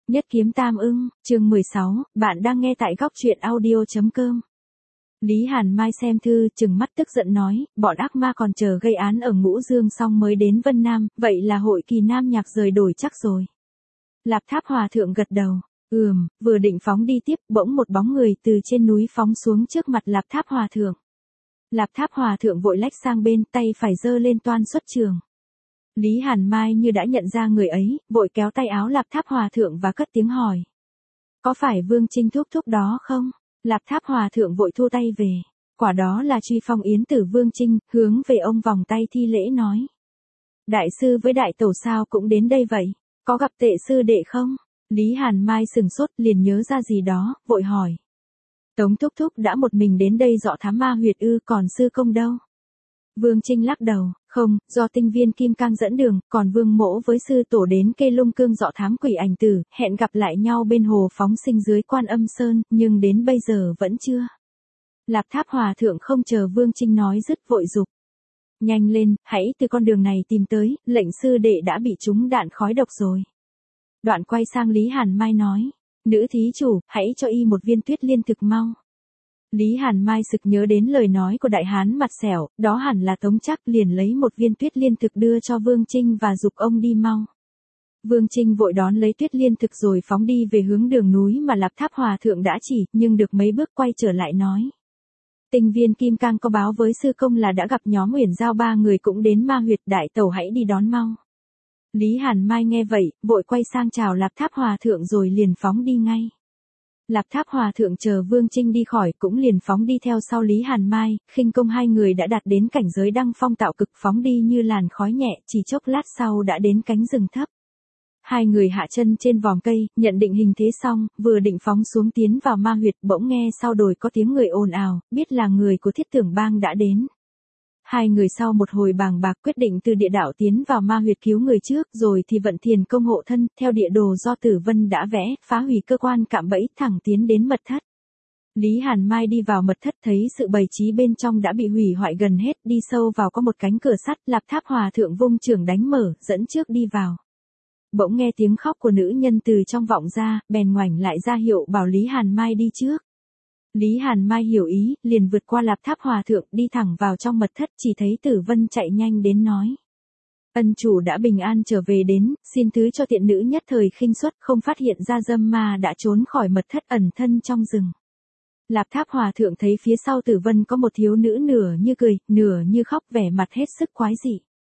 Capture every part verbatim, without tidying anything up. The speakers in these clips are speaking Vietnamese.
Nhất kiếm tam ưng, chương mười sáu, bạn đang nghe tại góc truyện audio chấm com. Lý Hàn Mai xem thư, trừng mắt tức giận nói, bọn ác ma còn chờ gây án ở Ngũ Dương xong mới đến Vân Nam, vậy là hội kỳ nam nhạc rời đổi chắc rồi. Lạp Tháp Hòa Thượng gật đầu, ừm, vừa định phóng đi tiếp, bỗng một bóng người từ trên núi phóng xuống trước mặt Lạp Tháp Hòa Thượng. Lạp Tháp Hòa Thượng vội lách sang bên, tay phải giơ lên toan xuất trường. Lý Hàn Mai như đã nhận ra người ấy, vội kéo tay áo Lạp Tháp Hòa Thượng và cất tiếng hỏi. Có phải Vương Trinh thúc thúc đó không? Lạp Tháp Hòa Thượng vội thu tay về. Quả đó là Truy Phong Yến Tử Vương Trinh, hướng về ông vòng tay thi lễ nói. Đại sư với đại tổ sao cũng đến đây vậy? Có gặp tệ sư đệ không? Lý Hàn Mai sừng sốt liền nhớ ra gì đó, vội hỏi. Tống thúc thúc đã một mình đến đây dọ thám ma huyệt ư, còn sư công đâu? Vương Trinh lắc đầu, không, do tinh viên kim cang dẫn đường, còn Vương Mỗ với sư tổ đến Kê Lung Cương dọ thám quỷ ảnh tử, hẹn gặp lại nhau bên hồ phóng sinh dưới Quan Âm Sơn, nhưng đến bây giờ vẫn chưa. Lạp Tháp Hòa Thượng không chờ Vương Trinh nói dứt vội dục. Nhanh lên, hãy từ con đường này tìm tới, lệnh sư đệ đã bị trúng đạn khói độc rồi. Đoạn quay sang Lý Hàn Mai nói, nữ thí chủ, hãy cho y một viên tuyết liên thực mau. Lý Hàn Mai sực nhớ đến lời nói của đại hán mặt sẹo, đó hẳn là Tống Trắc, liền lấy một viên tuyết liên thực đưa cho Vương Trinh và giục ông đi mau. Vương Trinh vội đón lấy tuyết liên thực rồi phóng đi về hướng đường núi mà Lạp Tháp Hòa Thượng đã chỉ, nhưng được mấy bước quay trở lại nói. Tinh viên kim cang có báo với sư công là đã gặp nhóm Uyển Giao ba người cũng đến ma huyệt, đại tẩu hãy đi đón mau. Lý Hàn Mai nghe vậy, vội quay sang chào Lạp Tháp Hòa Thượng rồi liền phóng đi ngay. Lạp Tháp Hòa Thượng chờ Vương Trinh đi khỏi cũng liền phóng đi theo sau Lý Hàn Mai, khinh công hai người đã đạt đến cảnh giới đăng phong tạo cực, phóng đi như làn khói nhẹ, chỉ chốc lát sau đã đến cánh rừng thấp. Hai người hạ chân trên vòm cây, nhận định hình thế xong, vừa định phóng xuống tiến vào ma huyệt, bỗng nghe sau đồi có tiếng người ồn ào, biết là người của Thiết Tưởng Bang đã đến. Hai người sau một hồi bàng bạc quyết định từ địa đạo tiến vào ma huyệt cứu người trước, rồi thì vận thiền công hộ thân, theo địa đồ do Tử Vân đã vẽ, phá hủy cơ quan cạm bẫy, thẳng tiến đến mật thất. Lý Hàn Mai đi vào mật thất thấy sự bày trí bên trong đã bị hủy hoại gần hết, đi sâu vào có một cánh cửa sắt, Lạp Tháp Hòa Thượng vung chưởng đánh mở, dẫn trước đi vào. Bỗng nghe tiếng khóc của nữ nhân từ trong vọng ra, bèn ngoảnh lại ra hiệu bảo Lý Hàn Mai đi trước. Lý Hàn Mai hiểu ý, liền vượt qua Lạp Tháp Hòa Thượng đi thẳng vào trong mật thất, chỉ thấy Tử Vân chạy nhanh đến nói. Ân chủ đã bình an trở về đến, xin thứ cho tiện nữ nhất thời khinh suất, không phát hiện ra dâm ma đã trốn khỏi mật thất ẩn thân trong rừng. Lạp Tháp Hòa Thượng thấy phía sau Tử Vân có một thiếu nữ nửa như cười, nửa như khóc, vẻ mặt hết sức quái dị.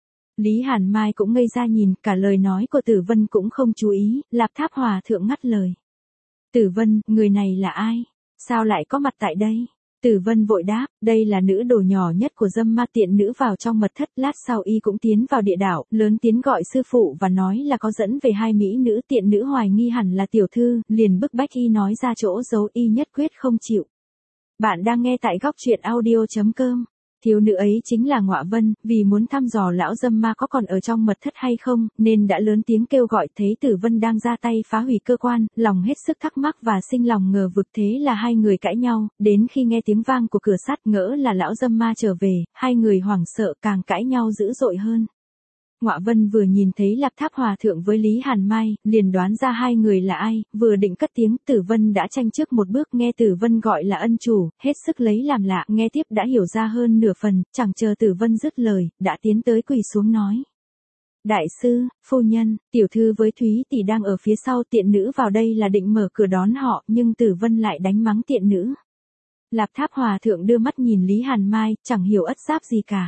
Lý Hàn Mai cũng ngây ra nhìn, cả lời nói của Tử Vân cũng không chú ý, Lạp Tháp Hòa Thượng ngắt lời. Tử Vân, người này là ai? Sao lại có mặt tại đây? Tử Vân vội đáp, đây là nữ đồ nhỏ nhất của dâm ma tiện nữ vào trong mật thất, lát sau y cũng tiến vào địa đạo, lớn tiếng gọi sư phụ và nói là có dẫn về hai mỹ nữ, tiện nữ hoài nghi hẳn là tiểu thư, liền bức bách y nói ra chỗ giấu, y nhất quyết không chịu. Bạn đang nghe tại góc truyện audio chấm com. Thiếu nữ ấy chính là Ngọa Vân, vì muốn thăm dò lão dâm ma có còn ở trong mật thất hay không, nên đã lớn tiếng kêu gọi, thấy Tử Vân đang ra tay phá hủy cơ quan, lòng hết sức thắc mắc và sinh lòng ngờ vực, thế là hai người cãi nhau, đến khi nghe tiếng vang của cửa sắt ngỡ là lão dâm ma trở về, hai người hoảng sợ càng cãi nhau dữ dội hơn. Ngọa Vân vừa nhìn thấy Lạp Tháp Hòa Thượng với Lý Hàn Mai, liền đoán ra hai người là ai, vừa định cất tiếng, Tử Vân đã tranh trước một bước, nghe Tử Vân gọi là ân chủ, hết sức lấy làm lạ, nghe tiếp đã hiểu ra hơn nửa phần, chẳng chờ Tử Vân dứt lời, đã tiến tới quỳ xuống nói. Đại sư, phu nhân, tiểu thư với Thúy tỷ đang ở phía sau, tiện nữ vào đây là định mở cửa đón họ, nhưng Tử Vân lại đánh mắng tiện nữ. Lạp Tháp Hòa Thượng đưa mắt nhìn Lý Hàn Mai, chẳng hiểu ất giáp gì cả.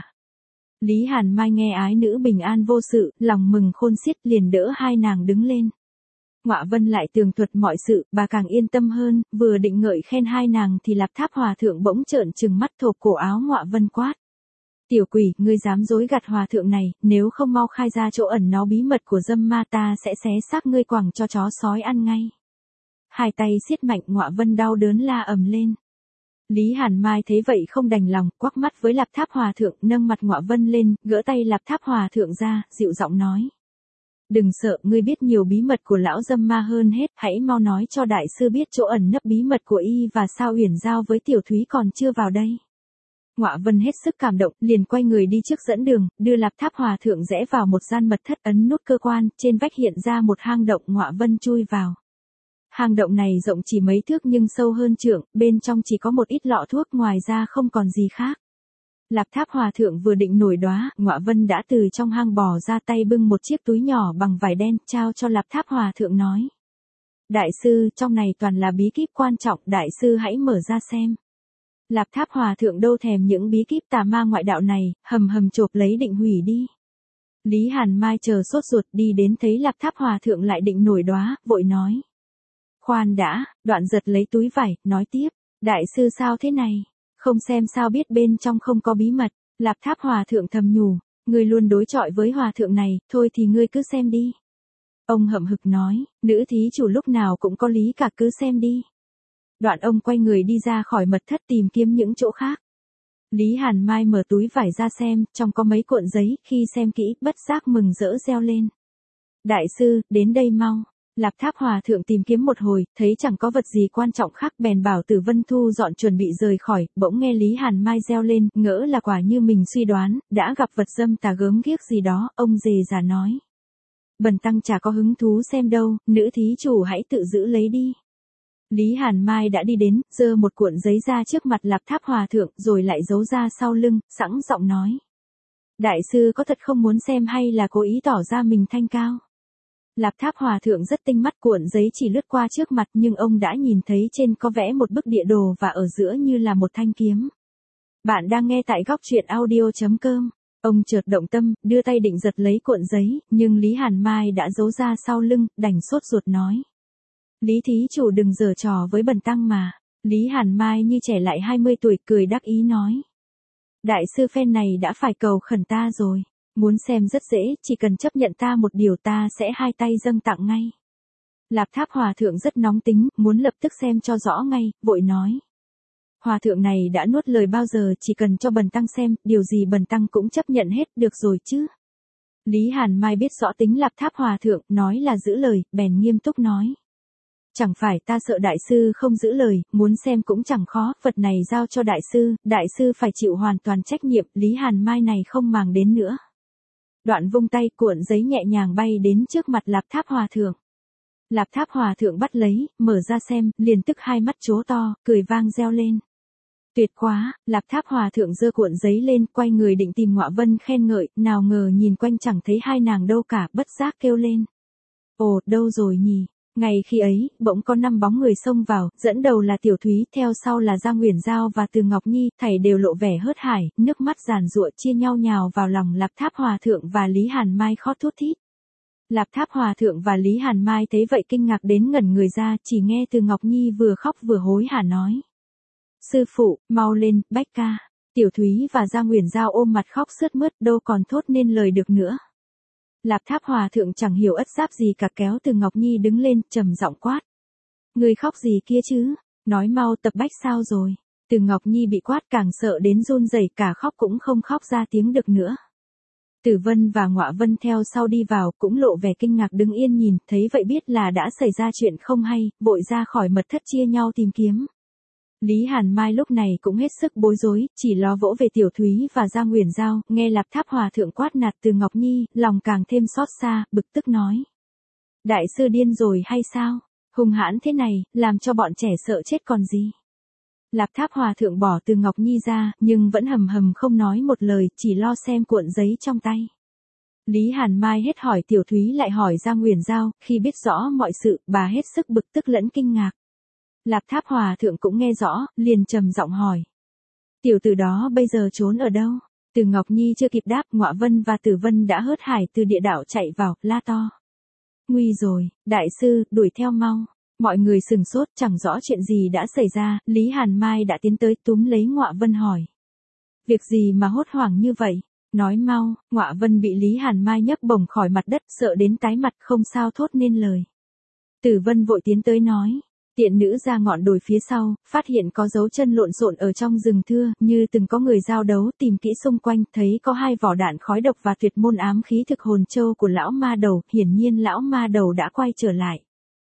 Lý Hàn Mai nghe ái nữ bình an vô sự, lòng mừng khôn xiết, liền đỡ hai nàng đứng lên. Ngọa Vân lại tường thuật mọi sự, bà càng yên tâm hơn, vừa định ngợi khen hai nàng thì Lạp Tháp Hòa Thượng bỗng trợn trừng mắt thộp cổ áo Ngọa Vân quát. Tiểu quỷ, ngươi dám dối gạt Hòa Thượng này, nếu không mau khai ra chỗ ẩn náu bí mật của dâm ma, ta sẽ xé xác ngươi quẳng cho chó sói ăn ngay. Hai tay siết mạnh, Ngọa Vân đau đớn la ầm lên. Lý Hàn Mai thấy vậy không đành lòng, quắc mắt với Lạp Tháp Hòa Thượng, nâng mặt Ngọa Vân lên, gỡ tay Lạp Tháp Hòa Thượng ra, dịu giọng nói. Đừng sợ, ngươi biết nhiều bí mật của lão dâm ma hơn hết, hãy mau nói cho đại sư biết chỗ ẩn nấp bí mật của y và sao Uyển Giao với tiểu Thúy còn chưa vào đây. Ngọa Vân hết sức cảm động, liền quay người đi trước dẫn đường, đưa Lạp Tháp Hòa Thượng rẽ vào một gian mật thất, ấn nút cơ quan, trên vách hiện ra một hang động, Ngọa Vân chui vào. Hang động này rộng chỉ mấy thước nhưng sâu hơn trượng, bên trong chỉ có một ít lọ thuốc ngoài ra không còn gì khác. Lạp Tháp Hòa Thượng vừa định nổi đoá, Ngọa Vân đã từ trong hang bò ra tay bưng một chiếc túi nhỏ bằng vải đen, trao cho Lạp Tháp Hòa Thượng nói. Đại sư, trong này toàn là bí kíp quan trọng, đại sư hãy mở ra xem. Lạp Tháp Hòa Thượng đâu thèm những bí kíp tà ma ngoại đạo này, hầm hầm chộp lấy định hủy đi. Lý Hàn Mai chờ sốt ruột đi đến thấy Lạp Tháp Hòa Thượng lại định nổi đoá, vội nói. Khoan đã, đoạn giật lấy túi vải, nói tiếp, đại sư sao thế này? Không xem sao biết bên trong không có bí mật. Lạp Tháp Hòa Thượng thầm nhủ, ngươi luôn đối chọi với Hòa Thượng này, thôi thì ngươi cứ xem đi. Ông hậm hực nói, nữ thí chủ lúc nào cũng có lý cả, cứ xem đi. Đoạn ông quay người đi ra khỏi mật thất tìm kiếm những chỗ khác. Lý Hàn Mai mở túi vải ra xem, trong có mấy cuộn giấy, khi xem kỹ, bất giác mừng rỡ reo lên. Đại sư, đến đây mau. Lạp Tháp Hòa Thượng tìm kiếm một hồi, thấy chẳng có vật gì quan trọng khác bèn bảo Tử Vân thu dọn chuẩn bị rời khỏi, bỗng nghe Lý Hàn Mai reo lên, ngỡ là quả như mình suy đoán, đã gặp vật dâm tà gớm ghiếc gì đó, ông dề già nói. Bần tăng chả có hứng thú xem đâu, nữ thí chủ hãy tự giữ lấy đi. Lý Hàn Mai đã đi đến, giơ một cuộn giấy ra trước mặt Lạp Tháp Hòa Thượng, rồi lại giấu ra sau lưng, sẵn giọng nói. Đại sư có thật không muốn xem hay là cố ý tỏ ra mình thanh cao? Lạp Tháp Hòa Thượng rất tinh mắt, cuộn giấy chỉ lướt qua trước mặt nhưng ông đã nhìn thấy trên có vẽ một bức địa đồ và ở giữa như là một thanh kiếm. Bạn đang nghe tại góc truyện audio chấm com. Ông chợt động tâm, đưa tay định giật lấy cuộn giấy, nhưng Lý Hàn Mai đã giấu ra sau lưng, đành sốt ruột nói. Lý thí chủ đừng giở trò với bần tăng mà. Lý Hàn Mai như trẻ lại hai mươi tuổi, cười đắc ý nói. Đại sư phen này đã phải cầu khẩn ta rồi. Muốn xem rất dễ, chỉ cần chấp nhận ta một điều ta sẽ hai tay dâng tặng ngay. Lạp Tháp Hòa Thượng rất nóng tính, muốn lập tức xem cho rõ ngay, vội nói. Hòa Thượng này đã nuốt lời bao giờ, chỉ cần cho bần tăng xem, điều gì bần tăng cũng chấp nhận hết, được rồi chứ. Lý Hàn Mai biết rõ tính Lạp Tháp Hòa Thượng, nói là giữ lời, bèn nghiêm túc nói. Chẳng phải ta sợ đại sư không giữ lời, muốn xem cũng chẳng khó, vật này giao cho đại sư, đại sư phải chịu hoàn toàn trách nhiệm, Lý Hàn Mai này không màng đến nữa. Đoạn vung tay, cuộn giấy nhẹ nhàng bay đến trước mặt Lạp Tháp Hòa Thượng. Lạp Tháp Hòa Thượng bắt lấy, mở ra xem, liền tức hai mắt trố to, cười vang reo lên. Tuyệt quá, Lạp Tháp Hòa Thượng giơ cuộn giấy lên, quay người định tìm Ngọa Vân khen ngợi, nào ngờ nhìn quanh chẳng thấy hai nàng đâu cả, bất giác kêu lên. Ồ, đâu rồi nhỉ? Ngày khi ấy, bỗng có năm bóng người xông vào, dẫn đầu là Tiểu Thúy, theo sau là Giang Uyển Giao và Từ Ngọc Nhi, thảy đều lộ vẻ hớt hải, nước mắt giàn giụa chia nhau nhào vào lòng Lạp Tháp Hòa Thượng và Lý Hàn Mai khóc thút thít. Lạp Tháp Hòa Thượng và Lý Hàn Mai thấy vậy kinh ngạc đến ngẩn người ra, chỉ nghe Từ Ngọc Nhi vừa khóc vừa hối hả nói. Sư phụ, mau lên, Bách ca. Tiểu Thúy và Giang Uyển Giao ôm mặt khóc sướt mướt, đâu còn thốt nên lời được nữa. Lạp Tháp Hòa Thượng chẳng hiểu ất giáp gì cả, kéo Từ Ngọc Nhi đứng lên, trầm giọng quát. Người khóc gì kia chứ? Nói mau, Tập Bách sao rồi? Từ Ngọc Nhi bị quát càng sợ đến run rẩy, cả khóc cũng không khóc ra tiếng được nữa. Tử Vân và Ngọa Vân theo sau đi vào, cũng lộ vẻ kinh ngạc đứng yên nhìn, thấy vậy biết là đã xảy ra chuyện không hay, vội ra khỏi mật thất chia nhau tìm kiếm. Lý Hàn Mai lúc này cũng hết sức bối rối, chỉ lo vỗ về Tiểu Thúy và Giang Uyển Giao, nghe Lạp Tháp Hòa Thượng quát nạt Từ Ngọc Nhi, lòng càng thêm xót xa, bực tức nói. Đại sư điên rồi hay sao? Hung hãn thế này, làm cho bọn trẻ sợ chết còn gì? Lạp Tháp Hòa Thượng bỏ Từ Ngọc Nhi ra, nhưng vẫn hầm hầm không nói một lời, chỉ lo xem cuộn giấy trong tay. Lý Hàn Mai hết hỏi Tiểu Thúy lại hỏi Giang Uyển Giao, khi biết rõ mọi sự, bà hết sức bực tức lẫn kinh ngạc. Lạp Tháp Hòa Thượng cũng nghe rõ, liền trầm giọng hỏi. Tiểu tử đó bây giờ trốn ở đâu? Từ Ngọc Nhi chưa kịp đáp, Ngọa Vân và Tử Vân đã hớt hải từ địa đạo chạy vào, la to. Nguy rồi, đại sư, đuổi theo mau. Mọi người sừng sốt, chẳng rõ chuyện gì đã xảy ra, Lý Hàn Mai đã tiến tới túm lấy Ngọa Vân hỏi. Việc gì mà hốt hoảng như vậy? Nói mau. Ngọa Vân bị Lý Hàn Mai nhấc bổng khỏi mặt đất, sợ đến tái mặt không sao thốt nên lời. Tử Vân vội tiến tới nói. Tiện nữ ra ngọn đồi phía sau, phát hiện có dấu chân lộn xộn ở trong rừng thưa, như từng có người giao đấu, tìm kỹ xung quanh, thấy có hai vỏ đạn khói độc và tuyệt môn ám khí thực hồn châu của lão ma đầu, hiển nhiên lão ma đầu đã quay trở lại.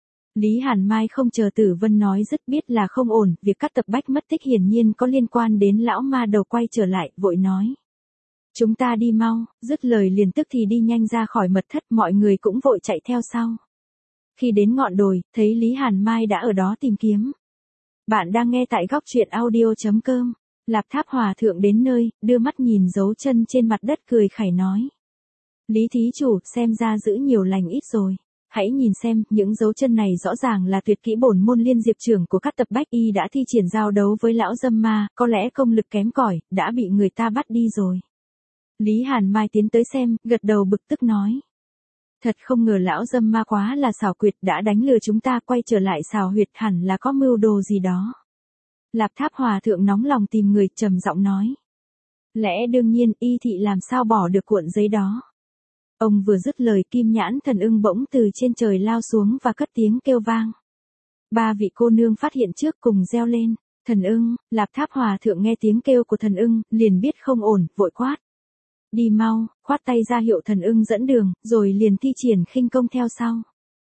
Lý Hàn Mai không chờ Tử Vân nói dứt biết là không ổn, việc các Tập Bách mất tích hiển nhiên có liên quan đến lão ma đầu quay trở lại, vội nói. Chúng ta đi mau, dứt lời liền tức thì đi nhanh ra khỏi mật thất, mọi người cũng vội chạy theo sau. Khi đến ngọn đồi, thấy Lý Hàn Mai đã ở đó tìm kiếm. Bạn đang nghe tại góc truyện audio.com. Lạp Tháp Hòa Thượng đến nơi, đưa mắt nhìn dấu chân trên mặt đất cười khẩy nói. Lý thí chủ, xem ra giữ nhiều lành ít rồi. Hãy nhìn xem, những dấu chân này rõ ràng là tuyệt kỹ bổn môn liên diệp trưởng của các tập bách y đã thi triển giao đấu với lão dâm ma, có lẽ công lực kém cỏi, đã bị người ta bắt đi rồi. Lý Hàn Mai tiến tới xem, gật đầu bực tức nói. Thật không ngờ lão dâm ma quá là xảo quyệt, đã đánh lừa chúng ta, quay trở lại xào huyệt, hẳn là có mưu đồ gì đó. Lạp Tháp Hòa Thượng nóng lòng tìm người, trầm giọng nói. Lẽ đương nhiên, y thị làm sao bỏ được cuộn giấy đó. Ông vừa dứt lời, Kim Nhãn Thần Ưng bỗng từ trên trời lao xuống và cất tiếng kêu vang. Ba vị cô nương phát hiện trước cùng reo lên. Thần Ưng. Lạp Tháp Hòa Thượng nghe tiếng kêu của Thần Ưng, liền biết không ổn, vội quát. Đi mau, khoát tay ra hiệu Thần Ưng dẫn đường, rồi liền thi triển khinh công theo sau.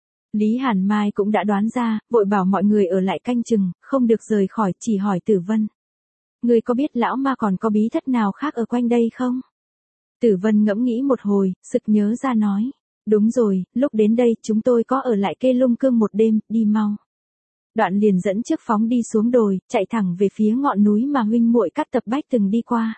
Lý Hàn Mai cũng đã đoán ra, vội bảo mọi người ở lại canh chừng, không được rời khỏi, chỉ hỏi Tử Vân. Người có biết lão ma còn có bí thất nào khác ở quanh đây không? Tử Vân ngẫm nghĩ một hồi, sực nhớ ra nói. Đúng rồi, lúc đến đây chúng tôi có ở lại Kê Lung Cương một đêm, đi mau. Đoạn liền dẫn trước phóng đi xuống đồi, chạy thẳng về phía ngọn núi mà huynh muội Cát Tập Bách từng đi qua.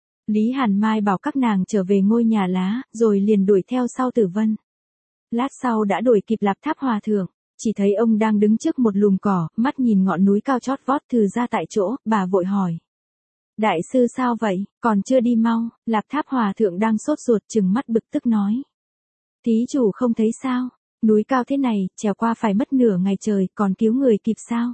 Lý Hàn Mai bảo các nàng trở về ngôi nhà lá, rồi liền đuổi theo sau Tử Vân. Lát sau đã đuổi kịp Lạp Tháp Hòa Thượng, chỉ thấy ông đang đứng trước một lùm cỏ, mắt nhìn ngọn núi cao chót vót từ ra tại chỗ, bà vội hỏi. Đại sư sao vậy, còn chưa đi mau? Lạp Tháp Hòa Thượng đang sốt ruột trừng mắt bực tức nói. Thí chủ không thấy sao, núi cao thế này, trèo qua phải mất nửa ngày trời, còn cứu người kịp sao?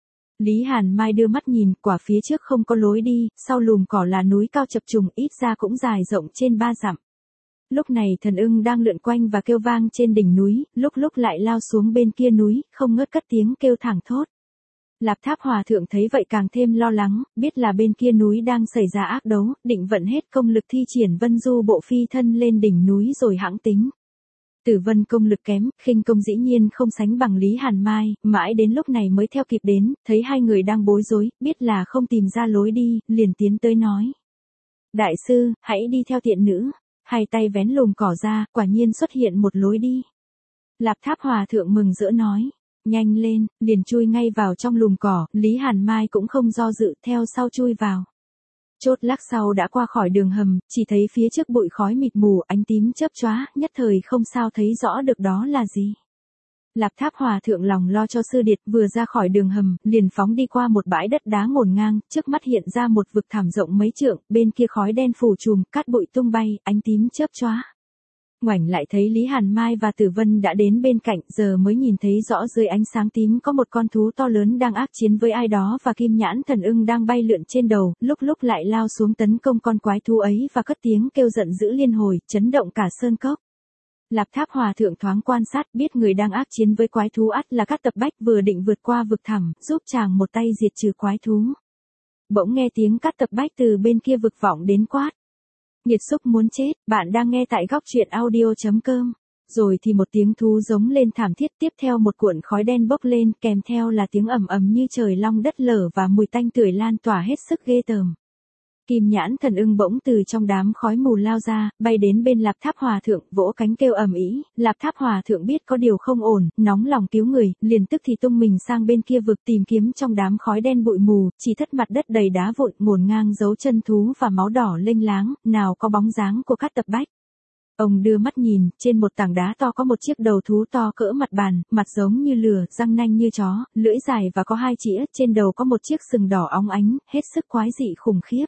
Lý Hàn Mai đưa mắt nhìn, quả phía trước không có lối đi, sau lùm cỏ là núi cao chập trùng, ít ra cũng dài rộng trên ba dặm. Lúc này Thần Ưng đang lượn quanh và kêu vang trên đỉnh núi, lúc lúc lại lao xuống bên kia núi, không ngớt cất tiếng kêu thảng thốt. Lạp Tháp Hòa Thượng thấy vậy càng thêm lo lắng, biết là bên kia núi đang xảy ra ác đấu, định vận hết công lực thi triển Vân Du Bộ phi thân lên đỉnh núi rồi hãng tính. Tử Vân công lực kém, khinh công dĩ nhiên không sánh bằng Lý Hàn Mai, mãi đến lúc này mới theo kịp đến, thấy hai người đang bối rối, biết là không tìm ra lối đi, liền tiến tới nói. Đại sư, hãy đi theo tiện nữ. Hai tay vén lùm cỏ ra, quả nhiên xuất hiện một lối đi. Lạp Tháp Hòa Thượng mừng rỡ nói. Nhanh lên, liền chui ngay vào trong lùm cỏ, Lý Hàn Mai cũng không do dự, theo sau chui vào. Chốt lắc sau đã qua khỏi đường hầm, chỉ thấy phía trước bụi khói mịt mù, ánh tím chớp chóa, nhất thời không sao thấy rõ được đó là gì. Lạp Tháp Hòa Thượng lòng lo cho sư điệt, vừa ra khỏi đường hầm, liền phóng đi qua một bãi đất đá ngổn ngang, trước mắt hiện ra một vực thảm rộng mấy trượng, bên kia khói đen phủ trùm, cát bụi tung bay, ánh tím chớp chóa. Ngoảnh lại thấy Lý Hàn Mai và Tử Vân đã đến bên cạnh, giờ mới nhìn thấy rõ dưới ánh sáng tím có một con thú to lớn đang ác chiến với ai đó và Kim Nhãn Thần Ưng đang bay lượn trên đầu, lúc lúc lại lao xuống tấn công con quái thú ấy và cất tiếng kêu giận dữ liên hồi, chấn động cả sơn cốc. Lạp Tháp Hòa Thượng thoáng quan sát, biết người đang ác chiến với quái thú ắt là Cát Tập Bách vừa định vượt qua vực thẳm, giúp chàng một tay diệt trừ quái thú. Bỗng nghe tiếng Cát Tập Bách từ bên kia vực vọng đến quát. Nghiệt xúc muốn chết, bạn đang nghe tại góc truyện audio.com. Rồi thì một tiếng thú giống lên thảm thiết, tiếp theo một cuộn khói đen bốc lên, kèm theo là tiếng ầm ầm như trời long đất lở và mùi tanh tưởi lan tỏa hết sức ghê tởm. Kim Nhãn Thần Ưng bỗng từ trong đám khói mù lao ra, bay đến bên Lạp Tháp Hòa Thượng, vỗ cánh kêu ầm ĩ. Lạp Tháp Hòa Thượng biết có điều không ổn, nóng lòng cứu người, liền tức thì tung mình sang bên kia vực tìm kiếm trong đám khói đen bụi mù, chỉ thất mặt đất đầy đá vụn, ngổn ngang dấu chân thú và máu đỏ lênh láng, nào có bóng dáng của Cát Tập Bách. Ông đưa mắt nhìn, trên một tảng đá to có một chiếc đầu thú to cỡ mặt bàn, mặt giống như lừa, răng nanh như chó, lưỡi dài và có hai chĩa, trên đầu có một chiếc sừng đỏ óng ánh, hết sức quái dị khủng khiếp.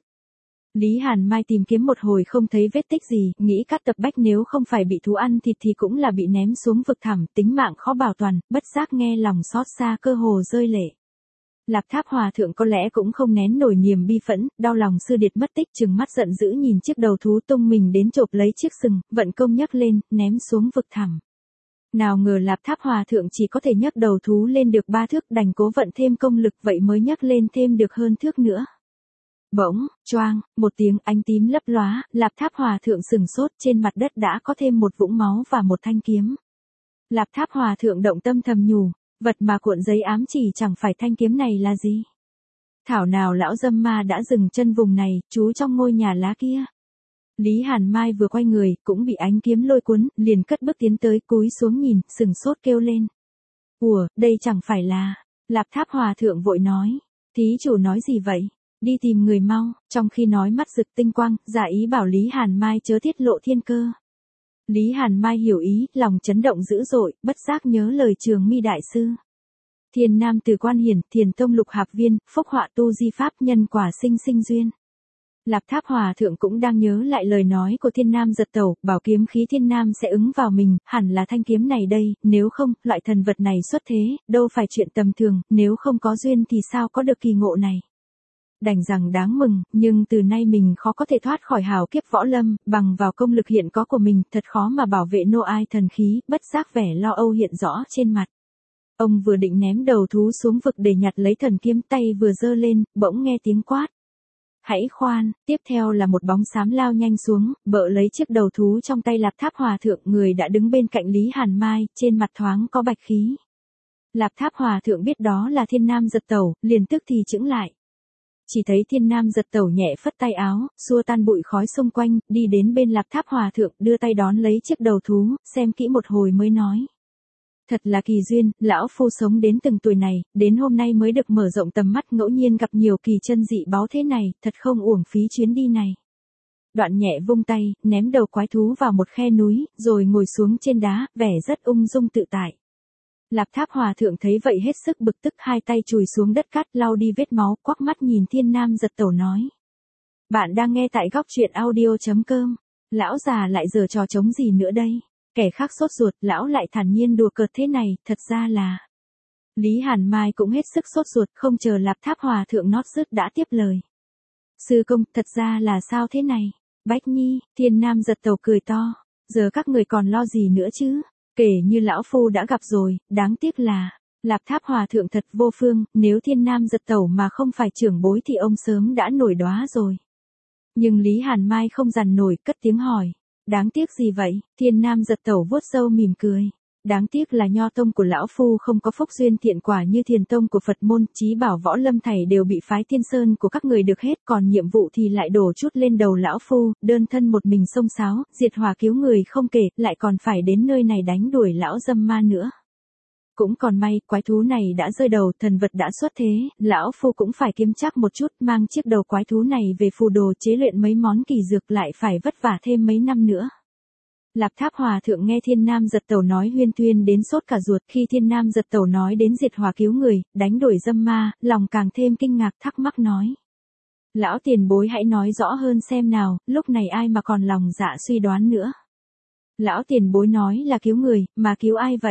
Lý Hàn Mai tìm kiếm một hồi không thấy vết tích gì, nghĩ Cát Tập Bách nếu không phải bị thú ăn thịt thì cũng là bị ném xuống vực thẳm, tính mạng khó bảo toàn, bất giác nghe lòng xót xa cơ hồ rơi lệ. Lạp Tháp Hòa Thượng có lẽ cũng không nén nổi niềm bi phẫn, đau lòng sư điệt mất tích, trừng mắt giận dữ nhìn chiếc đầu thú tung mình đến chộp lấy chiếc sừng, vận công nhấc lên, ném xuống vực thẳm. Nào ngờ Lạp Tháp Hòa Thượng chỉ có thể nhấc đầu thú lên được ba thước, đành cố vận thêm công lực, vậy mới nhấc lên thêm được hơn thước nữa. Bỗng, choang, một tiếng ánh tím lấp lóa, Lạp Tháp Hòa Thượng sừng sốt, trên mặt đất đã có thêm một vũng máu và một thanh kiếm. Lạp Tháp Hòa Thượng động tâm thầm nhủ, vật mà cuộn giấy ám chỉ chẳng phải thanh kiếm này là gì. Thảo nào lão dâm ma đã dừng chân vùng này, trú trong ngôi nhà lá kia. Lý Hàn Mai vừa quay người, cũng bị ánh kiếm lôi cuốn, liền cất bước tiến tới, cúi xuống nhìn, sừng sốt kêu lên. Ủa, đây chẳng phải là... Lạp Tháp Hòa Thượng vội nói. Thí chủ nói gì vậy? Đi tìm người mau, trong khi nói mắt rực tinh quang, giả ý bảo Lý Hàn Mai chớ tiết lộ thiên cơ. Lý Hàn Mai hiểu ý, lòng chấn động dữ dội, bất giác nhớ lời Trường Mi đại sư. Thiên nam từ quan hiển, thiền tông lục hạp viên, phúc họa tu di pháp nhân quả sinh sinh duyên. Lạp Tháp Hòa Thượng cũng đang nhớ lại lời nói của Thiên Nam Giật Tẩu, bảo kiếm khí Thiên Nam sẽ ứng vào mình, hẳn là thanh kiếm này đây, nếu không, loại thần vật này xuất thế, đâu phải chuyện tầm thường, nếu không có duyên thì sao có được kỳ ngộ này. Đành rằng đáng mừng, nhưng từ nay mình khó có thể thoát khỏi hào kiếp võ lâm, bằng vào công lực hiện có của mình, thật khó mà bảo vệ nô ai thần khí, bất giác vẻ lo âu hiện rõ trên mặt. Ông vừa định ném đầu thú xuống vực để nhặt lấy thần kiếm, tay vừa giơ lên, bỗng nghe tiếng quát. Hãy khoan, tiếp theo là một bóng xám lao nhanh xuống, bợ lấy chiếc đầu thú trong tay Lạp Tháp Hòa Thượng, người đã đứng bên cạnh Lý Hàn Mai, trên mặt thoáng có bạch khí. Lạp Tháp Hòa Thượng biết đó là Thiên Nam Giật Tẩu, liền tức thì chững lại. Chỉ thấy Thiên Nam Giật Tẩu nhẹ phất tay áo, xua tan bụi khói xung quanh, đi đến bên Lạp Tháp Hòa Thượng, đưa tay đón lấy chiếc đầu thú, xem kỹ một hồi mới nói. Thật là kỳ duyên, lão phu sống đến từng tuổi này, đến hôm nay mới được mở rộng tầm mắt, ngẫu nhiên gặp nhiều kỳ chân dị báu thế này, thật không uổng phí chuyến đi này. Đoạn nhẹ vung tay, ném đầu quái thú vào một khe núi, rồi ngồi xuống trên đá, vẻ rất ung dung tự tại. Lạp Tháp Hòa Thượng thấy vậy hết sức bực tức, hai tay chùi xuống đất cát, lau đi vết máu, quắc mắt nhìn Thiên Nam Giật Tẩu nói. Bạn đang nghe tại góc truyện audio chấm com. Lão già lại giở trò trống gì nữa đây? Kẻ khác sốt ruột, lão lại thản nhiên đùa cợt thế này, thật ra là... Lý Hàn Mai cũng hết sức sốt ruột, không chờ Lạp Tháp Hòa Thượng nót dứt đã tiếp lời. Sư công, thật ra là sao thế này? Bách Nhi, Thiên Nam Giật Tẩu cười to. Giờ các người còn lo gì nữa chứ? Kể như lão phu đã gặp rồi, đáng tiếc là... Lạp Tháp Hòa Thượng thật vô phương, nếu Thiên Nam Giật Tẩu mà không phải trưởng bối thì ông sớm đã nổi đóa rồi. Nhưng Lý Hàn Mai không dằn nổi, cất tiếng hỏi. Đáng tiếc gì vậy? Thiên Nam Giật Tẩu vuốt râu mỉm cười. Đáng tiếc là nho tông của lão phu không có phúc duyên thiện quả như thiền tông của Phật môn, chí bảo võ lâm thảy đều bị phái Thiên Sơn của các người được hết, còn nhiệm vụ thì lại đổ chút lên đầu lão phu, đơn thân một mình xông xáo, diệt hỏa cứu người không kể, lại còn phải đến nơi này đánh đuổi lão dâm ma nữa. Cũng còn may, quái thú này đã rơi đầu, thần vật đã xuất thế, lão phu cũng phải kiếm chắc một chút, mang chiếc đầu quái thú này về phù đồ chế luyện mấy món kỳ dược, lại phải vất vả thêm mấy năm nữa. Lạp Tháp Hòa Thượng nghe Thiên Nam Giật Tẩu nói huyên thuyên đến sốt cả ruột, khi Thiên Nam Giật Tẩu nói đến diệt hỏa cứu người, đánh đuổi dâm ma, lòng càng thêm kinh ngạc, thắc mắc nói. Lão tiền bối hãy nói rõ hơn xem nào, lúc này ai mà còn lòng dạ suy đoán nữa. Lão tiền bối nói là cứu người, mà cứu ai vậy?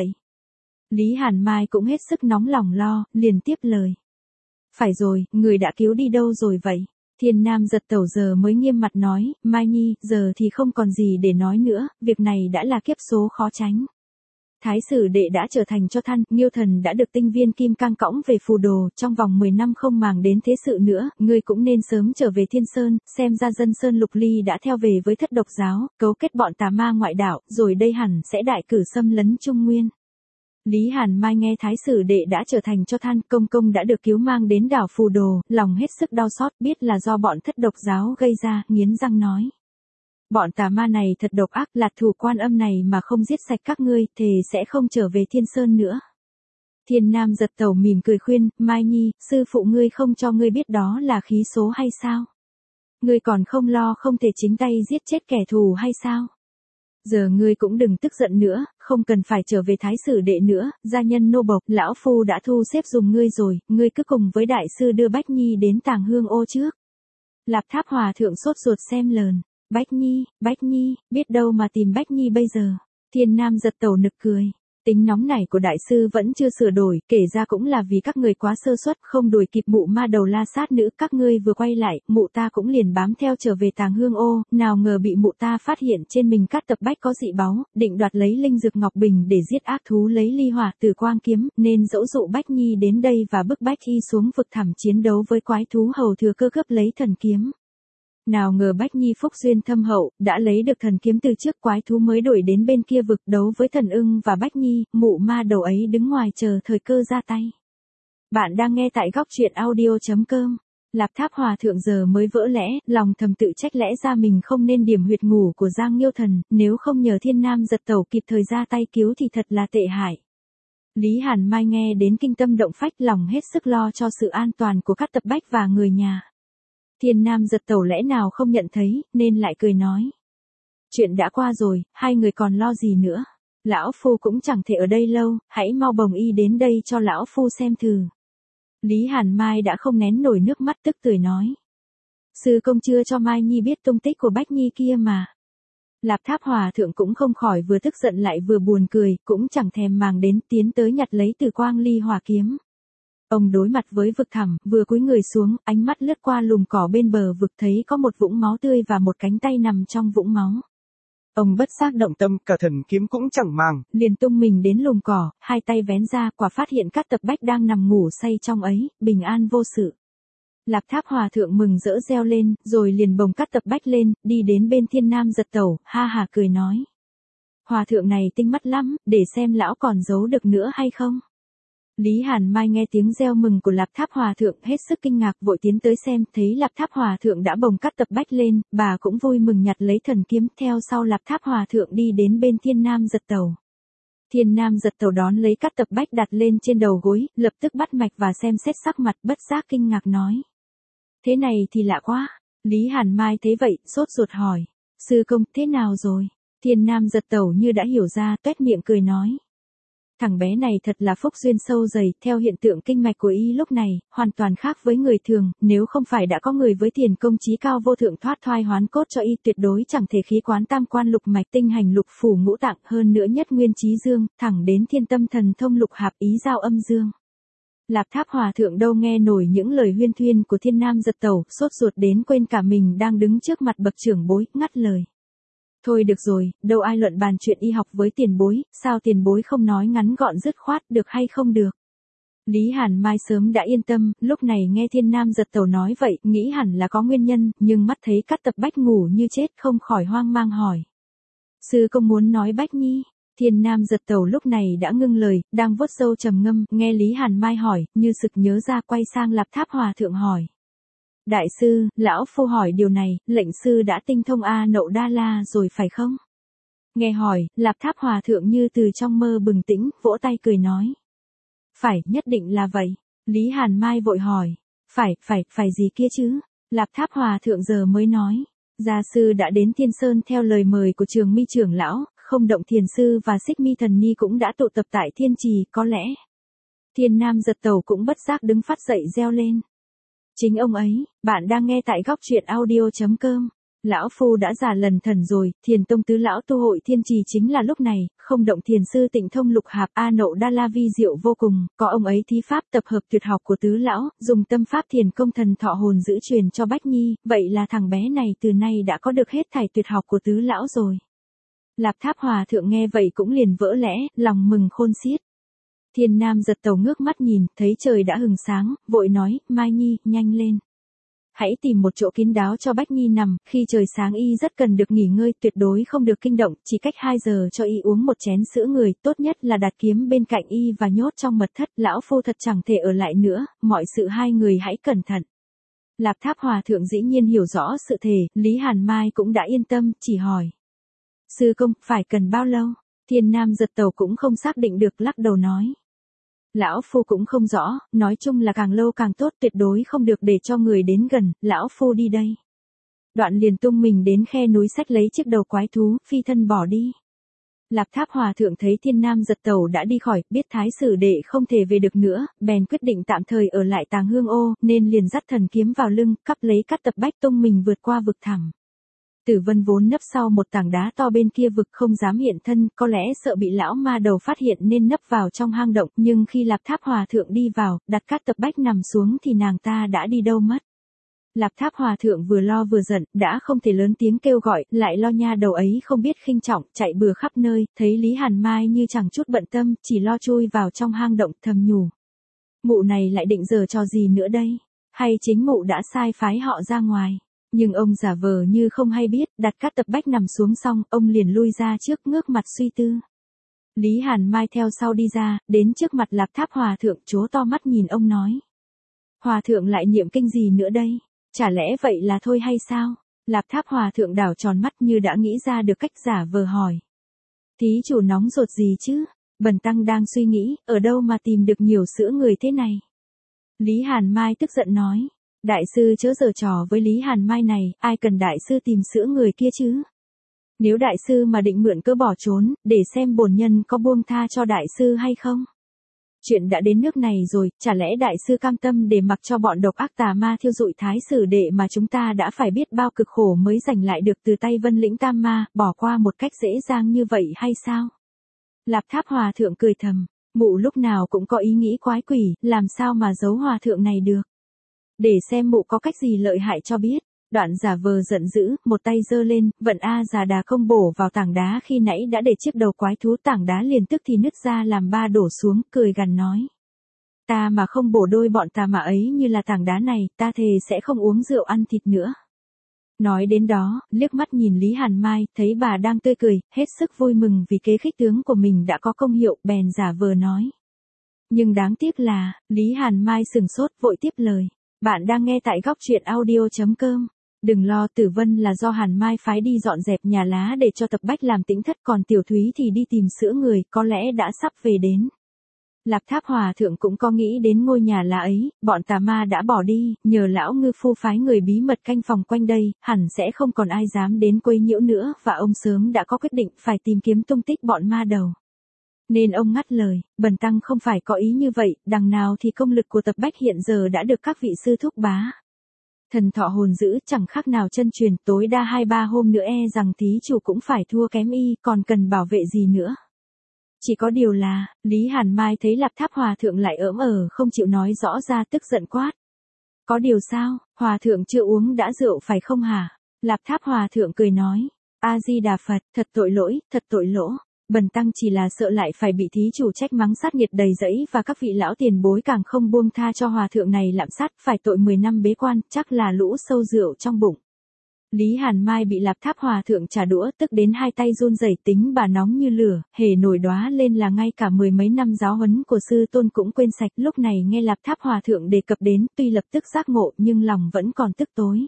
Lý Hàn Mai cũng hết sức nóng lòng lo, liền tiếp lời. Phải rồi, người đã cứu đi đâu rồi vậy? Thiên Nam Giật Tẩu giờ mới nghiêm mặt nói, Mai Nhi, giờ thì không còn gì để nói nữa, việc này đã là kiếp số khó tránh. Thái sử đệ đã trở thành cho than, Nghiêu thần đã được tinh viên kim cang cõng về phù đồ, trong vòng mười năm không màng đến thế sự nữa, ngươi cũng nên sớm trở về Thiên Sơn, xem ra dân Sơn Lục Ly đã theo về với thất độc giáo, cấu kết bọn tà ma ngoại đạo, rồi đây hẳn sẽ đại cử xâm lấn Trung Nguyên. Lý Hàn Mai nghe Thái sử đệ đã trở thành cho than, công công đã được cứu mang đến đảo phù đồ, lòng hết sức đau xót, biết là do bọn thất độc giáo gây ra, nghiến răng nói. Bọn tà ma này thật độc ác, Lạt Thủ Quan Âm này mà không giết sạch các ngươi, thề sẽ không trở về Thiên Sơn nữa. Thiên Nam Giật Tẩu mỉm cười khuyên, Mai Nhi, sư phụ ngươi không cho ngươi biết đó là khí số hay sao? Ngươi còn không lo không thể chính tay giết chết kẻ thù hay sao? Giờ ngươi cũng đừng tức giận nữa, không cần phải trở về Thái sử đệ nữa, gia nhân nô bộc, lão phu đã thu xếp dùng ngươi rồi, ngươi cứ cùng với đại sư đưa Bách Nhi đến Tàng Hương Ô trước. Lạp Tháp Hòa Thượng sốt ruột xem lờn. Bách Nhi, Bách Nhi, biết đâu mà tìm Bách Nhi bây giờ. Thiên Nam Giật Tẩu nực cười. Tính nóng này của đại sư vẫn chưa sửa đổi, kể ra cũng là vì các người quá sơ suất, không đuổi kịp mụ ma đầu la sát nữ, các ngươi vừa quay lại, mụ ta cũng liền bám theo trở về Tàng Hương Ô, nào ngờ bị mụ ta phát hiện trên mình cát tập bách có dị báu, định đoạt lấy linh dược ngọc bình để giết ác thú lấy ly hỏa từ quang kiếm, nên dỗ dụ Bách Nhi đến đây và bức Bách Nhi xuống vực thẳm chiến đấu với quái thú hầu thừa cơ cướp lấy thần kiếm. Nào ngờ Bách Nhi phúc duyên thâm hậu, đã lấy được thần kiếm từ trước, quái thú mới đuổi đến bên kia vực đấu với thần ưng và Bách Nhi, mụ ma đầu ấy đứng ngoài chờ thời cơ ra tay. Bạn đang nghe tại góc truyện audio chấm com. Lạp Tháp Hòa Thượng giờ mới vỡ lẽ, lòng thầm tự trách lẽ ra mình không nên điểm huyệt ngủ của Giang Nghiêu Thần, nếu không nhờ Thiên Nam Giật Tẩu kịp thời ra tay cứu thì thật là tệ hại. Lý Hàn Mai nghe đến kinh tâm động phách, lòng hết sức lo cho sự an toàn của Cát Tập Bách và người nhà. Thiên Nam giật tẩu lẽ nào không nhận thấy, nên lại cười nói. Chuyện đã qua rồi, hai người còn lo gì nữa. Lão Phu cũng chẳng thể ở đây lâu, hãy mau bồng y đến đây cho Lão Phu xem thử. Lý Hàn Mai đã không nén nổi nước mắt, tức tưởi nói. Sư công chưa cho Mai Nhi biết tung tích của Bách Nhi kia mà. Lạp Tháp Hòa Thượng cũng không khỏi vừa tức giận lại vừa buồn cười, cũng chẳng thèm màng đến, tiến tới nhặt lấy từ quang ly hỏa kiếm. Ông đối mặt với vực thẳm, vừa cúi người xuống, ánh mắt lướt qua lùm cỏ bên bờ vực, thấy có một vũng máu tươi và một cánh tay nằm trong vũng máu. Ông bất giác động tâm, cả thần kiếm cũng chẳng màng, liền tung mình đến lùm cỏ, hai tay vén ra, quả phát hiện Cát Tập Bách đang nằm ngủ say trong ấy, bình an vô sự. Lạp Tháp Hòa Thượng mừng rỡ reo lên, rồi liền bồng Cát Tập Bách lên, đi đến bên Thiên Nam giật tẩu, ha hà cười nói. Hòa Thượng này tinh mắt lắm, để xem lão còn giấu được nữa hay không. Lý Hàn Mai nghe tiếng reo mừng của Lạp Tháp Hòa Thượng hết sức kinh ngạc, vội tiến tới xem, thấy Lạp Tháp Hòa Thượng đã bồng Cát Tập Bách lên, bà cũng vui mừng nhặt lấy thần kiếm, theo sau Lạp Tháp Hòa Thượng đi đến bên Thiên Nam giật tẩu. Thiên Nam giật tẩu đón lấy Cát Tập Bách đặt lên trên đầu gối, lập tức bắt mạch và xem xét sắc mặt, bất giác kinh ngạc nói. Thế này thì lạ quá. Lý Hàn Mai thấy vậy, sốt ruột hỏi. Sư công, thế nào rồi? Thiên Nam giật tẩu như đã hiểu ra, tuét miệng cười nói. Thằng bé này thật là phúc duyên sâu dày, theo hiện tượng kinh mạch của y lúc này, hoàn toàn khác với người thường, nếu không phải đã có người với tiền công chí cao vô thượng thoát thoai hoán cốt cho y, tuyệt đối chẳng thể khí quán tam quan lục mạch tinh hành lục phủ ngũ tạng, hơn nữa nhất nguyên trí dương, thẳng đến thiên tâm thần thông lục hạp ý giao âm dương. Lạp Tháp Hòa Thượng đâu nghe nổi những lời huyên thuyên của Thiên Nam giật tẩu, sốt ruột đến quên cả mình đang đứng trước mặt bậc trưởng bối, ngắt lời. Thôi được rồi, đâu ai luận bàn chuyện y học với tiền bối, sao tiền bối không nói ngắn gọn dứt khoát, được hay không được. Lý Hàn Mai sớm đã yên tâm, lúc này nghe Thiên Nam giật tẩu nói vậy, nghĩ hẳn là có nguyên nhân, nhưng mắt thấy Cát Tập Bách ngủ như chết, không khỏi hoang mang hỏi. Sư công muốn nói Bách Nhi? Thiên Nam giật tẩu lúc này đã ngưng lời, đang vuốt râu trầm ngâm, nghe Lý Hàn Mai hỏi, như sực nhớ ra, quay sang Lạp Tháp Hòa Thượng hỏi. Đại sư, lão phu hỏi điều này, lệnh sư đã tinh thông A Nậu Đa La rồi phải không? Nghe hỏi, Lạp Tháp Hòa Thượng như từ trong mơ bừng tỉnh, vỗ tay cười nói. Phải, nhất định là vậy. Lý Hàn Mai vội hỏi. Phải, phải, phải gì kia chứ? Lạp Tháp Hòa Thượng giờ mới nói. Gia sư đã đến Thiên Sơn theo lời mời của Trường Mi trưởng lão, Không Động Thiền sư và Xích Mi Thần Ni cũng đã tụ tập tại Thiên Trì, có lẽ. Thiên Nam giật tẩu cũng bất giác đứng phát dậy reo lên. Chính ông ấy, bạn đang nghe tại góc truyện audio chấm com. Lão Phu đã già lần thần rồi, Thiền Tông tứ lão tu hội Thiên Trì chính là lúc này, Không Động Thiền sư tịnh thông lục hạp A Nậu Đa La vi diệu vô cùng, có ông ấy thí pháp tập hợp tuyệt học của tứ lão, dùng tâm pháp thiền công thần thọ hồn giữ truyền cho Bách Nhi, vậy là thằng bé này từ nay đã có được hết thảy tuyệt học của tứ lão rồi. Lạp Tháp Hòa Thượng nghe vậy cũng liền vỡ lẽ, lòng mừng khôn xiết. Thiên Nam giật tẩu ngước mắt nhìn, thấy trời đã hừng sáng, vội nói, Mai Nhi, nhanh lên. Hãy tìm một chỗ kín đáo cho Bách Nhi nằm, khi trời sáng y rất cần được nghỉ ngơi, tuyệt đối không được kinh động, chỉ cách hai giờ cho y uống một chén sữa người, tốt nhất là đặt kiếm bên cạnh y và nhốt trong mật thất, lão phu thật chẳng thể ở lại nữa, mọi sự hai người hãy cẩn thận. Lạp Tháp Hòa Thượng dĩ nhiên hiểu rõ sự thể, Lý Hàn Mai cũng đã yên tâm, chỉ hỏi. Sư công, phải cần bao lâu? Thiên Nam giật tẩu cũng không xác định được, lắc đầu nói. Lão Phu cũng không rõ, nói chung là càng lâu càng tốt, tuyệt đối không được để cho người đến gần, lão Phu đi đây. Đoạn liền tung mình đến khe núi sách lấy chiếc đầu quái thú, phi thân bỏ đi. Lạp Tháp Hòa Thượng thấy Thiên Nam giật tẩu đã đi khỏi, biết thái sử đệ không thể về được nữa, bèn quyết định tạm thời ở lại Tàng Hương Ô, nên liền dắt thần kiếm vào lưng, cắp lấy Cát Tập Bách tung mình vượt qua vực thẳm. Tử Vân vốn nấp sau một tảng đá to bên kia vực không dám hiện thân, có lẽ sợ bị lão ma đầu phát hiện nên nấp vào trong hang động, nhưng khi Lạp Tháp Hòa Thượng đi vào, đặt Cát Tập Bách nằm xuống thì nàng ta đã đi đâu mất. Lạp Tháp Hòa Thượng vừa lo vừa giận, đã không thể lớn tiếng kêu gọi, lại lo nha đầu ấy không biết khinh trọng, chạy bừa khắp nơi, thấy Lý Hàn Mai như chẳng chút bận tâm, chỉ lo chui vào trong hang động, thầm nhủ. Mụ này lại định giở trò gì nữa đây? Hay chính mụ đã sai phái họ ra ngoài? Nhưng ông giả vờ như không hay biết, đặt Cát Tập Bách nằm xuống xong, ông liền lui ra trước, ngước mặt suy tư. Lý Hàn Mai theo sau đi ra, đến trước mặt Lạp Tháp Hòa Thượng, trố to mắt nhìn ông nói. Hòa Thượng lại niệm kinh gì nữa đây? Chả lẽ vậy là thôi hay sao? Lạp Tháp Hòa Thượng đảo tròn mắt như đã nghĩ ra được cách giả vờ hỏi. Thí chủ nóng ruột gì chứ? Bần tăng đang suy nghĩ, ở đâu mà tìm được nhiều sữa người thế này. Lý Hàn Mai tức giận nói. Đại sư chớ giở trò với Lý Hàn Mai này, ai cần đại sư tìm sữa người kia chứ. Nếu đại sư mà định mượn cớ bỏ trốn, để xem bổn nhân có buông tha cho đại sư hay không. Chuyện đã đến nước này rồi, chả lẽ đại sư cam tâm để mặc cho bọn độc ác tà ma thiêu dụi thái sử đệ mà chúng ta đã phải biết bao cực khổ mới giành lại được từ tay Vân Lĩnh Tam Ma, bỏ qua một cách dễ dàng như vậy hay sao? Lạp Tháp Hòa Thượng cười thầm, mụ lúc nào cũng có ý nghĩ quái quỷ, làm sao mà giấu hòa thượng này được. Để xem mụ có cách gì lợi hại cho biết. Đoạn giả vờ giận dữ, một tay giơ lên, vận A Già Đà Công bổ vào tảng đá khi nãy đã để chiếc đầu quái thú, tảng đá liền tức thì nứt ra làm ba đổ xuống, cười gằn nói. Ta mà không bổ đôi bọn tà mà ấy như là tảng đá này, ta thề sẽ không uống rượu ăn thịt nữa. Nói đến đó, liếc mắt nhìn Lý Hàn Mai, thấy bà đang tươi cười, hết sức vui mừng vì kế khích tướng của mình đã có công hiệu, bèn giả vờ nói. Nhưng đáng tiếc là, Lý Hàn Mai sừng sốt vội tiếp lời. Bạn đang nghe tại góc truyện audio chấm com. Đừng lo, Tử Vân là do Hàn Mai phái đi dọn dẹp nhà lá để cho Tập Bách làm tĩnh thất, còn Tiểu Thúy thì đi tìm sữa người, có lẽ đã sắp về đến. Lạp Tháp Hòa Thượng cũng có nghĩ đến ngôi nhà lá ấy, bọn tà ma đã bỏ đi, nhờ lão ngư phu phái người bí mật canh phòng quanh đây, hẳn sẽ không còn ai dám đến quấy nhiễu nữa, và ông sớm đã có quyết định phải tìm kiếm tung tích bọn ma đầu. Nên ông ngắt lời, bần tăng không phải có ý như vậy, đằng nào thì công lực của Tập Bách hiện giờ đã được các vị sư thúc bá. Thần thọ hồn giữ chẳng khác nào chân truyền, tối đa hai ba hôm nữa e rằng thí chủ cũng phải thua kém y, còn cần bảo vệ gì nữa. Chỉ có điều là, Lý Hàn Mai thấy Lạp Tháp Hòa Thượng lại ỡm ờ không chịu nói rõ ra, tức giận quát. Có điều sao, Hòa Thượng chưa uống đã rượu phải không hả? Lạp Tháp Hòa Thượng cười nói, A-di-đà Phật, thật tội lỗi, thật tội lỗ. Bần tăng chỉ là sợ lại phải bị thí chủ trách mắng sát nghiệt đầy dẫy, và các vị lão tiền bối càng không buông tha cho hòa thượng này lạm sát, phải tội mười năm bế quan, chắc là lũ sâu rượu trong bụng. Lý Hàn Mai bị Lạp Tháp Hòa Thượng trả đũa, tức đến hai tay run rẩy, tính bà nóng như lửa, hề nổi đóa lên là ngay cả mười mấy năm giáo huấn của sư tôn cũng quên sạch. Lúc này nghe Lạp Tháp Hòa Thượng đề cập đến, tuy lập tức giác ngộ nhưng lòng vẫn còn tức tối.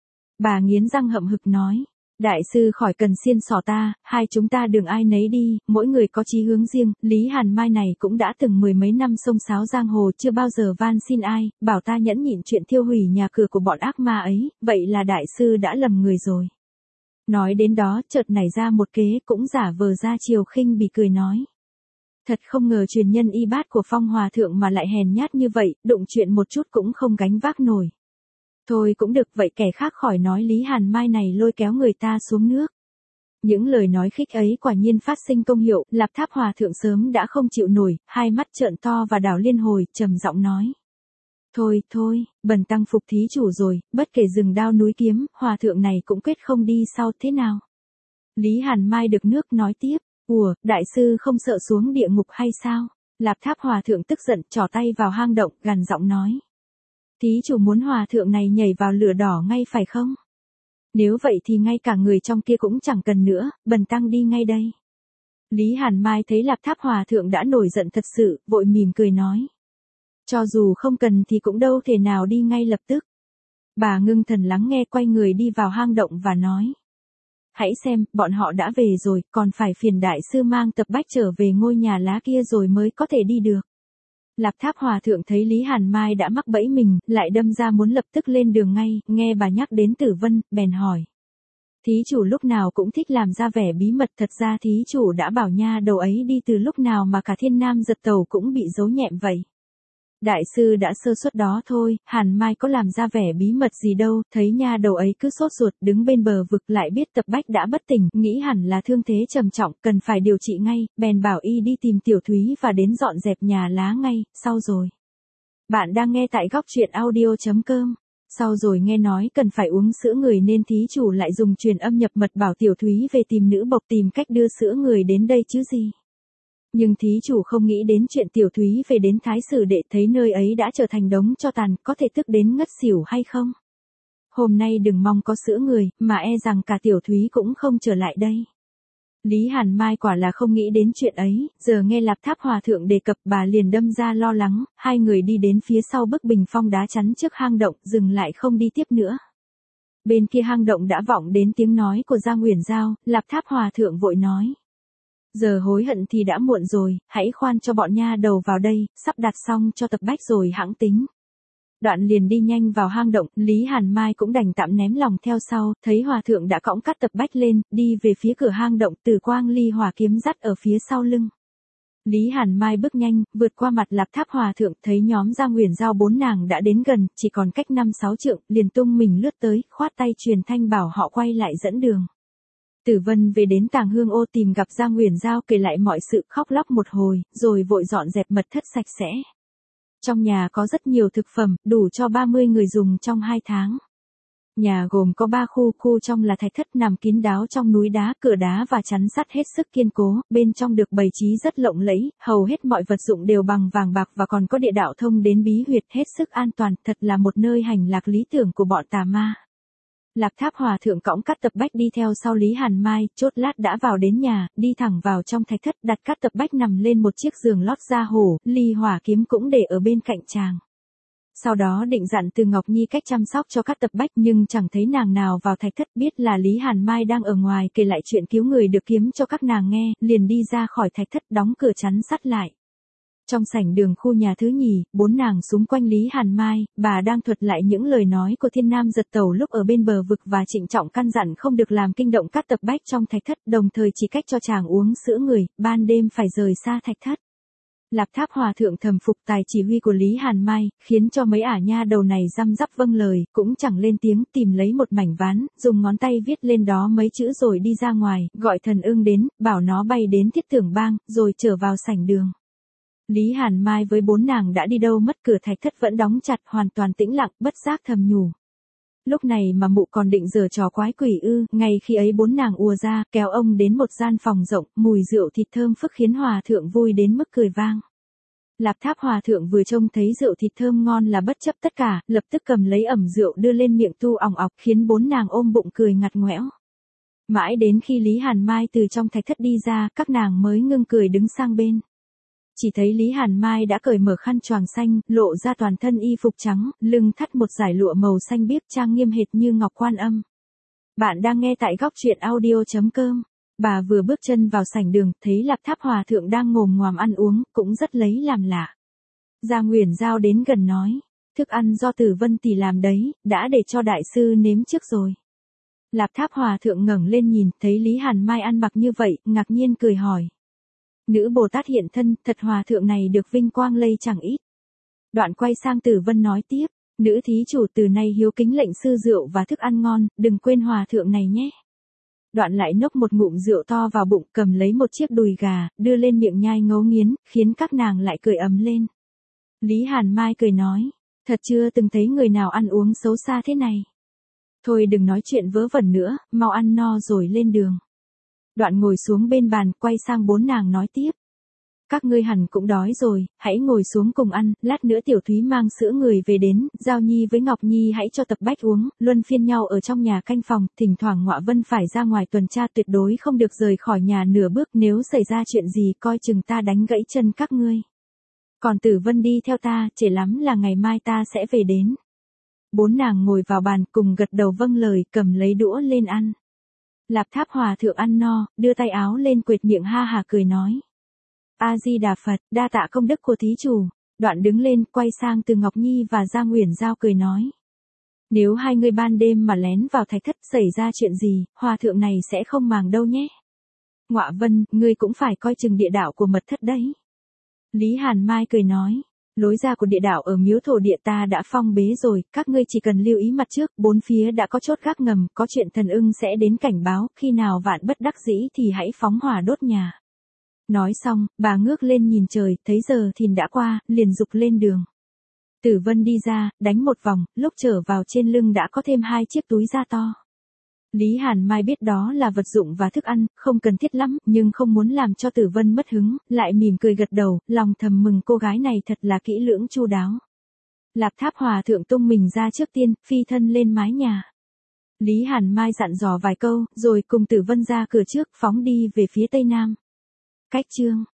Bà nghiến răng hậm hực nói. Đại sư khỏi cần xiên xỏ ta, hai chúng ta đường ai nấy đi, mỗi người có chí hướng riêng. Lý Hàn Mai này cũng đã từng mười mấy năm xông xáo giang hồ, chưa bao giờ van xin ai, bảo ta nhẫn nhịn chuyện thiêu hủy nhà cửa của bọn ác ma ấy, vậy là đại sư đã lầm người rồi. Nói đến đó, chợt nảy ra một kế, cũng giả vờ ra chiều khinh bỉ cười nói. Thật không ngờ truyền nhân y bát của Phong Hòa Thượng mà lại hèn nhát như vậy, đụng chuyện một chút cũng không gánh vác nổi. Thôi cũng được, vậy kẻ khác khỏi nói. Lý Hàn Mai này lôi kéo người ta xuống nước. Những lời nói khích ấy quả nhiên phát sinh công hiệu, Lạp Tháp Hòa Thượng sớm đã không chịu nổi, hai mắt trợn to và đảo liên hồi, trầm giọng nói. Thôi, thôi, bần tăng phục thí chủ rồi, bất kể rừng đao núi kiếm, Hòa Thượng này cũng quyết không đi sau, thế nào? Lý Hàn Mai được nước nói tiếp, ủa, đại sư không sợ xuống địa ngục hay sao? Lạp Tháp Hòa Thượng tức giận, trỏ tay vào hang động, gằn giọng nói. Thí chủ muốn hòa thượng này nhảy vào lửa đỏ ngay phải không? Nếu vậy thì ngay cả người trong kia cũng chẳng cần nữa, bần tăng đi ngay đây. Lý Hàn Mai thấy Lạp Tháp Hòa Thượng đã nổi giận thật sự, vội mỉm cười nói. Cho dù không cần thì cũng đâu thể nào đi ngay lập tức. Bà ngưng thần lắng nghe, quay người đi vào hang động và nói. Hãy xem, bọn họ đã về rồi, còn phải phiền đại sư mang Tập Bách trở về ngôi nhà lá kia rồi mới có thể đi được. Lạp Tháp Hòa Thượng thấy Lý Hàn Mai đã mắc bẫy mình, lại đâm ra muốn lập tức lên đường ngay, nghe bà nhắc đến Tử Vân, bèn hỏi. Thí chủ lúc nào cũng thích làm ra vẻ bí mật, thật ra thí chủ đã bảo nha đầu ấy đi từ lúc nào mà cả Thiên Nam Giật Tàu cũng bị giấu nhẹm vậy. Đại sư đã sơ suất đó thôi, Hàn Mai có làm ra vẻ bí mật gì đâu, thấy nha đầu ấy cứ sốt ruột đứng bên bờ vực, lại biết Tập Bách đã bất tỉnh, nghĩ hẳn là thương thế trầm trọng, cần phải điều trị ngay, bèn bảo y đi tìm Tiểu Thúy và đến dọn dẹp nhà lá ngay, sau rồi. Bạn đang nghe tại góc truyện audio chấm com. Sau rồi nghe nói cần phải uống sữa người nên thí chủ lại dùng truyền âm nhập mật bảo Tiểu Thúy về tìm nữ bộc, tìm cách đưa sữa người đến đây chứ gì. Nhưng thí chủ không nghĩ đến chuyện Tiểu Thúy về đến Thái Sử Đệ, thấy nơi ấy đã trở thành đống tro tàn, có thể tức đến ngất xỉu hay không? Hôm nay đừng mong có sữa người, mà e rằng cả Tiểu Thúy cũng không trở lại đây. Lý Hàn Mai quả là không nghĩ đến chuyện ấy, giờ nghe Lạp Tháp Hòa Thượng đề cập, bà liền đâm ra lo lắng, hai người đi đến phía sau bức bình phong đá chắn trước hang động, dừng lại không đi tiếp nữa. Bên kia hang động đã vọng đến tiếng nói của Giang Uyển Giao, Lạp Tháp Hòa Thượng vội nói. Giờ hối hận thì đã muộn rồi, hãy khoan cho bọn nha đầu vào đây, sắp đặt xong cho tập bách rồi hãng tính. Đoạn liền đi nhanh vào hang động, Lý Hàn Mai cũng đành tạm ném lòng theo sau, thấy hòa thượng đã cõng cắt tập bách lên, đi về phía cửa hang động, Từ Quang Ly hỏa kiếm dắt ở phía sau lưng. Lý Hàn Mai bước nhanh, vượt qua mặt Lạp Tháp hòa thượng, thấy nhóm Gia Nguyền Giao bốn nàng đã đến gần, chỉ còn cách năm sáu trượng, liền tung mình lướt tới, khoát tay truyền thanh bảo họ quay lại dẫn đường. Tử Vân về đến Tàng Hương Ô tìm gặp Gia Nguyền Giao, kể lại mọi sự, khóc lóc một hồi, rồi vội dọn dẹp mật thất sạch sẽ. Trong nhà có rất nhiều thực phẩm, đủ cho ba mươi người dùng trong hai tháng. Nhà gồm có ba khu, khu trong là thạch thất nằm kín đáo trong núi đá, cửa đá và chắn sắt hết sức kiên cố, bên trong được bày trí rất lộng lẫy, hầu hết mọi vật dụng đều bằng vàng bạc và còn có địa đạo thông đến bí huyệt, hết sức an toàn, thật là một nơi hành lạc lý tưởng của bọn tà ma. Lạp Tháp hòa thượng cõng cắt tập bách đi theo sau Lý Hàn Mai, chốt lát đã vào đến nhà, đi thẳng vào trong thạch thất, đặt cắt tập bách nằm lên một chiếc giường lót da hổ, ly hỏa kiếm cũng để ở bên cạnh chàng. Sau đó định dặn Từ Ngọc Nhi cách chăm sóc cho cắt tập bách, nhưng chẳng thấy nàng nào vào thạch thất, biết là Lý Hàn Mai đang ở ngoài kể lại chuyện cứu người được kiếm cho các nàng nghe, liền đi ra khỏi thạch thất, đóng cửa chắn sắt lại. Trong sảnh đường khu nhà thứ nhì, bốn nàng xung quanh Lý Hàn Mai, bà đang thuật lại những lời nói của Thiên Nam Giật Tẩu lúc ở bên bờ vực và trịnh trọng căn dặn không được làm kinh động cắt tập bách trong thạch thất, đồng thời chỉ cách cho chàng uống sữa người, ban đêm phải rời xa thạch thất. Lạp Tháp hòa thượng thầm phục tài chỉ huy của Lý Hàn Mai, khiến cho mấy ả nha đầu này răm rắp vâng lời, cũng chẳng lên tiếng, tìm lấy một mảnh ván, dùng ngón tay viết lên đó mấy chữ rồi đi ra ngoài, gọi thần ưng đến, bảo nó bay đến Thiết Tưởng Bang, rồi trở vào sảnh đường. Lý Hàn Mai với bốn nàng đã đi đâu mất, cửa thạch thất vẫn đóng chặt, hoàn toàn tĩnh lặng, bất giác thầm nhủ. Lúc này mà mụ còn định giở trò quái quỷ ư, ngay khi ấy bốn nàng ùa ra, kéo ông đến một gian phòng rộng, mùi rượu thịt thơm phức khiến hòa thượng vui đến mức cười vang. Lạp Tháp hòa thượng vừa trông thấy rượu thịt thơm ngon là bất chấp tất cả, lập tức cầm lấy ẩm rượu đưa lên miệng tu ỏng ọc, khiến bốn nàng ôm bụng cười ngặt ngoẽo. Mãi đến khi Lý Hàn Mai từ trong thạch thất đi ra, các nàng mới ngưng cười đứng sang bên. Chỉ thấy Lý Hàn Mai đã cởi mở khăn choàng xanh, lộ ra toàn thân y phục trắng, lưng thắt một dải lụa màu xanh biếc, trang nghiêm hệt như ngọc Quan Âm. Bạn đang nghe tại góc truyện audio chấm com. Bà vừa bước chân vào sảnh đường, thấy Lạp Tháp hòa thượng đang ngồm ngoàm ăn uống, cũng rất lấy làm lạ. Gia Nguyền Giao đến gần nói, thức ăn do Tử Vân tỷ làm đấy, đã để cho đại sư nếm trước rồi. Lạp Tháp hòa thượng ngẩng lên nhìn, thấy Lý Hàn Mai ăn mặc như vậy, ngạc nhiên cười hỏi. Nữ Bồ Tát hiện thân, thật hòa thượng này được vinh quang lây chẳng ít. Đoạn quay sang Tử Vân nói tiếp, nữ thí chủ từ nay hiếu kính lệnh sư rượu và thức ăn ngon, đừng quên hòa thượng này nhé. Đoạn lại nốc một ngụm rượu to vào bụng, cầm lấy một chiếc đùi gà, đưa lên miệng nhai ngấu nghiến, khiến các nàng lại cười ấm lên. Lý Hàn Mai cười nói, thật chưa từng thấy người nào ăn uống xấu xa thế này. Thôi đừng nói chuyện vớ vẩn nữa, mau ăn no rồi lên đường. Đoạn ngồi xuống bên bàn, quay sang bốn nàng nói tiếp. Các ngươi hẳn cũng đói rồi, hãy ngồi xuống cùng ăn, lát nữa Tiểu Thúy mang sữa người về đến, Giao Nhi với Ngọc Nhi hãy cho tập bách uống, luân phiên nhau ở trong nhà canh phòng, thỉnh thoảng Ngọa Vân phải ra ngoài tuần tra, tuyệt đối không được rời khỏi nhà nửa bước, nếu xảy ra chuyện gì coi chừng ta đánh gãy chân các ngươi. Còn Tử Vân đi theo ta, trễ lắm là ngày mai ta sẽ về đến. Bốn nàng ngồi vào bàn cùng gật đầu vâng lời, cầm lấy đũa lên ăn. Lạp Tháp hòa thượng ăn no, đưa tay áo lên quệt miệng ha hà cười nói. A-di-đà Phật, đa tạ công đức của thí chủ. Đoạn đứng lên, quay sang Từ Ngọc Nhi và Gia Nguyền Giao cười nói. Nếu hai người ban đêm mà lén vào thạch thất xảy ra chuyện gì, hòa thượng này sẽ không màng đâu nhé. Ngọa Vân, ngươi cũng phải coi chừng địa đạo của mật thất đấy. Lý Hàn Mai cười nói. Lối ra của địa đạo ở miếu thổ địa ta đã phong bế rồi, các ngươi chỉ cần lưu ý mặt trước, bốn phía đã có chốt gác ngầm, có chuyện thần ưng sẽ đến cảnh báo, khi nào vạn bất đắc dĩ thì hãy phóng hỏa đốt nhà. Nói xong, bà ngước lên nhìn trời, thấy giờ thìn đã qua, liền dục lên đường. Tử Vân đi ra, đánh một vòng, lúc trở vào trên lưng đã có thêm hai chiếc túi da to. Lý Hàn Mai biết đó là vật dụng và thức ăn, không cần thiết lắm, nhưng không muốn làm cho Tử Vân mất hứng, lại mỉm cười gật đầu, lòng thầm mừng cô gái này thật là kỹ lưỡng chu đáo. Lạp Tháp hòa thượng tung mình ra trước tiên, phi thân lên mái nhà. Lý Hàn Mai dặn dò vài câu, rồi cùng Tử Vân ra cửa trước, phóng đi về phía tây nam. Cách chương